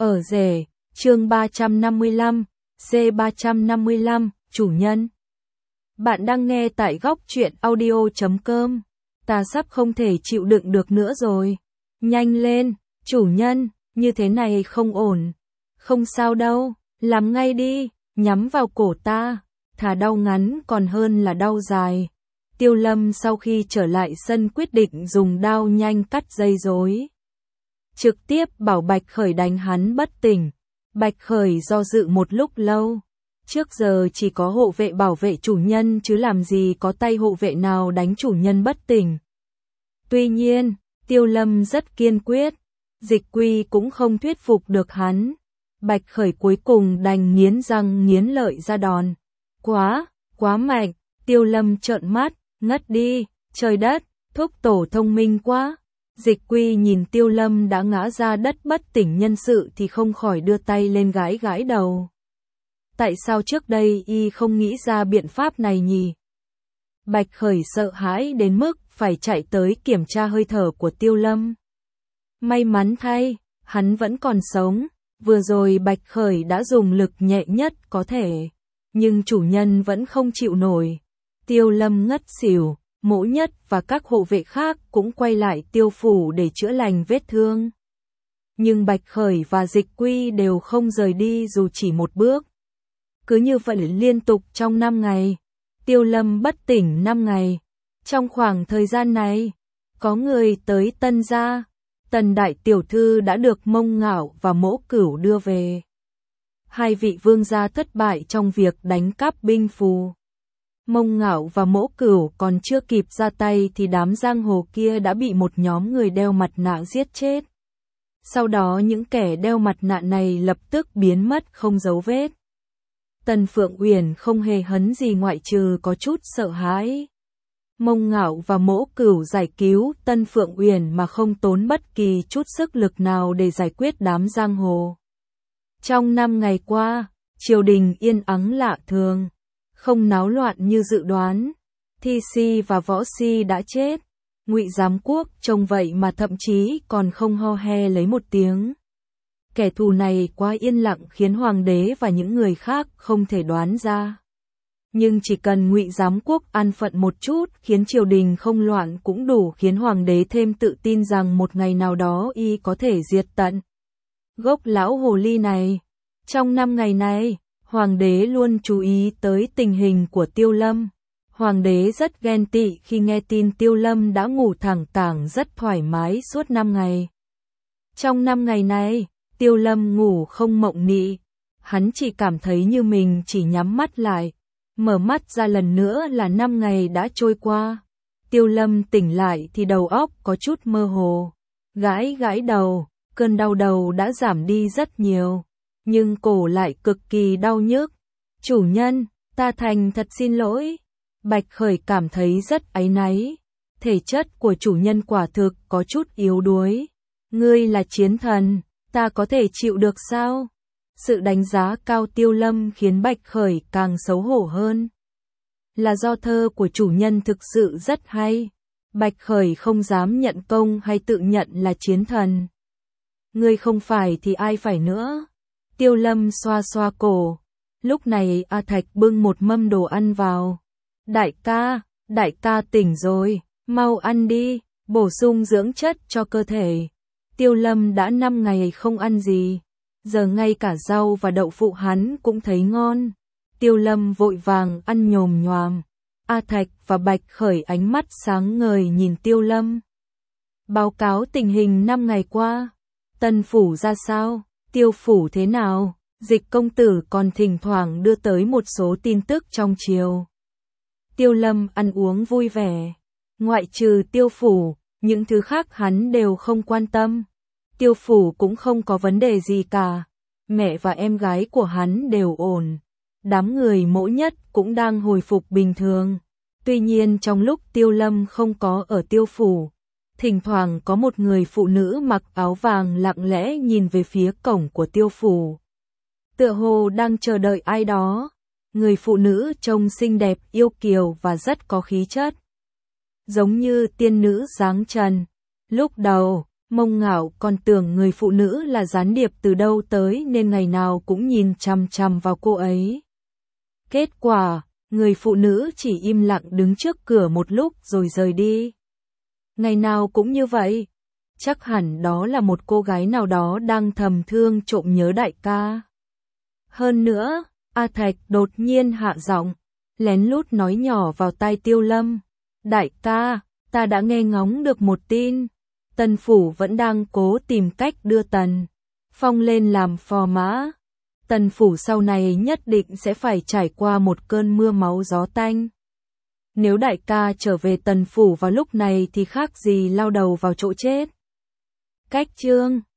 Ở rể, chương 355, C355, chủ nhân. Bạn đang nghe tại góc truyện audio.com. Ta sắp không thể chịu đựng được nữa rồi. Nhanh lên, chủ nhân, như thế này không ổn. Không sao đâu, làm ngay đi, nhắm vào cổ ta. Thà đau ngắn còn hơn là đau dài. Tiêu Lâm sau khi trở lại sân quyết định dùng đao nhanh cắt dây rối. Trực tiếp bảo Bạch Khởi đánh hắn bất tỉnh. Bạch Khởi do dự một lúc lâu. Trước giờ chỉ có hộ vệ bảo vệ chủ nhân chứ làm gì có tay hộ vệ nào đánh chủ nhân bất tỉnh. Tuy nhiên, Tiêu Lâm rất kiên quyết. Dịch Quy cũng không thuyết phục được hắn. Bạch Khởi cuối cùng đành nghiến răng nghiến lợi ra đòn. Quá mạnh, Tiêu Lâm trợn mắt, ngất đi, trời đất, thúc tổ thông minh quá. Dịch Quy nhìn Tiêu Lâm đã ngã ra đất bất tỉnh nhân sự thì không khỏi đưa tay lên gãi gãi đầu. Tại sao trước đây y không nghĩ ra biện pháp này nhỉ? Bạch Khởi sợ hãi đến mức phải chạy tới kiểm tra hơi thở của Tiêu Lâm. May mắn thay, hắn vẫn còn sống. Vừa rồi Bạch Khởi đã dùng lực nhẹ nhất có thể, nhưng chủ nhân vẫn không chịu nổi. Tiêu Lâm ngất xỉu, Mỗ Nhất và các hộ vệ khác cũng quay lại Tiêu phủ để chữa lành vết thương. Nhưng Bạch Khởi và Dịch Quy đều không rời đi dù chỉ một bước. Cứ như vậy liên tục trong 5 ngày. Tiêu Lâm bất tỉnh 5 ngày. Trong khoảng thời gian này, có người tới Tân gia. Tần đại tiểu thư đã được Mông Ngạo và Mỗ Cửu đưa về. Hai vị vương gia thất bại trong việc đánh cắp binh phù. Mông Ngạo và Mỗ Cửu còn chưa kịp ra tay thì đám giang hồ kia đã bị một nhóm người đeo mặt nạ giết chết. Sau đó những kẻ đeo mặt nạ này lập tức biến mất không dấu vết. Tần Phượng Uyển không hề hấn gì ngoại trừ có chút sợ hãi. Mông Ngạo và Mỗ Cửu giải cứu Tân Phượng Uyển mà không tốn bất kỳ chút sức lực nào để giải quyết đám giang hồ. Trong 5 ngày qua, triều đình yên ắng lạ thường, không náo loạn như dự đoán. Thi Si và Võ Si đã chết. Ngụy Giám Quốc trông vậy mà thậm chí còn không ho he lấy một tiếng. Kẻ thù này quá yên lặng khiến hoàng đế và những người khác không thể đoán ra. Nhưng chỉ cần Ngụy Giám Quốc an phận một chút khiến triều đình không loạn cũng đủ khiến hoàng đế thêm tự tin rằng một ngày nào đó y có thể diệt tận gốc lão hồ ly này. Trong 5 ngày này, hoàng đế luôn chú ý tới tình hình của Tiêu Lâm. Hoàng đế rất ghen tị khi nghe tin Tiêu Lâm đã ngủ thẳng cẳng rất thoải mái suốt 5 ngày. Trong 5 ngày này, Tiêu Lâm ngủ không mộng nị. Hắn chỉ cảm thấy như mình chỉ nhắm mắt lại. Mở mắt ra lần nữa là 5 ngày đã trôi qua. Tiêu Lâm tỉnh lại thì đầu óc có chút mơ hồ. Gãi gãi đầu, cơn đau đầu đã giảm đi rất nhiều. Nhưng cổ lại cực kỳ đau nhức. Chủ nhân, ta thành thật xin lỗi. Bạch Khởi cảm thấy rất áy náy. Thể chất của chủ nhân quả thực có chút yếu đuối. Ngươi là chiến thần, ta có thể chịu được sao? Sự đánh giá cao Tiêu Lâm khiến Bạch Khởi càng xấu hổ hơn. Là do thơ của chủ nhân thực sự rất hay. Bạch Khởi không dám nhận công hay tự nhận là chiến thần. Ngươi không phải thì ai phải nữa? Tiêu Lâm xoa xoa cổ. Lúc này A Thạch bưng một mâm đồ ăn vào. Đại ca tỉnh rồi, mau ăn đi, bổ sung dưỡng chất cho cơ thể. Tiêu Lâm đã 5 ngày không ăn gì. Giờ ngay cả rau và đậu phụ hắn cũng thấy ngon. Tiêu Lâm vội vàng ăn nhồm nhoàm. A Thạch và Bạch Khởi ánh mắt sáng ngời nhìn Tiêu Lâm. Báo cáo tình hình 5 ngày qua. Tân phủ ra sao? Tiêu phủ thế nào? Dịch công tử còn thỉnh thoảng đưa tới một số tin tức trong triều. Tiêu Lâm ăn uống vui vẻ. Ngoại trừ Tiêu phủ, những thứ khác hắn đều không quan tâm. Tiêu phủ cũng không có vấn đề gì cả. Mẹ và em gái của hắn đều ổn. Đám người Mỗ Nhất cũng đang hồi phục bình thường. Tuy nhiên trong lúc Tiêu Lâm không có ở Tiêu phủ, thỉnh thoảng có một người phụ nữ mặc áo vàng lặng lẽ nhìn về phía cổng của Tiêu phủ. Tựa hồ đang chờ đợi ai đó. Người phụ nữ trông xinh đẹp yêu kiều và rất có khí chất. Giống như tiên nữ dáng trần. Lúc đầu, Mông Ngạo còn tưởng người phụ nữ là gián điệp từ đâu tới nên ngày nào cũng nhìn chằm chằm vào cô ấy. Kết quả, người phụ nữ chỉ im lặng đứng trước cửa một lúc rồi rời đi. Ngày nào cũng như vậy. Chắc hẳn đó là một cô gái nào đó đang thầm thương trộm nhớ đại ca. Hơn nữa, A Thạch đột nhiên hạ giọng, lén lút nói nhỏ vào tai Tiêu Lâm. Đại ca, ta đã nghe ngóng được một tin. Tần Phủ vẫn đang cố tìm cách đưa Tần Phong lên làm phò mã. Tần Phủ sau này nhất định sẽ phải trải qua một cơn mưa máu gió tanh. Nếu đại ca trở về Tần Phủ vào lúc này thì khác gì lao đầu vào chỗ chết. Cách chương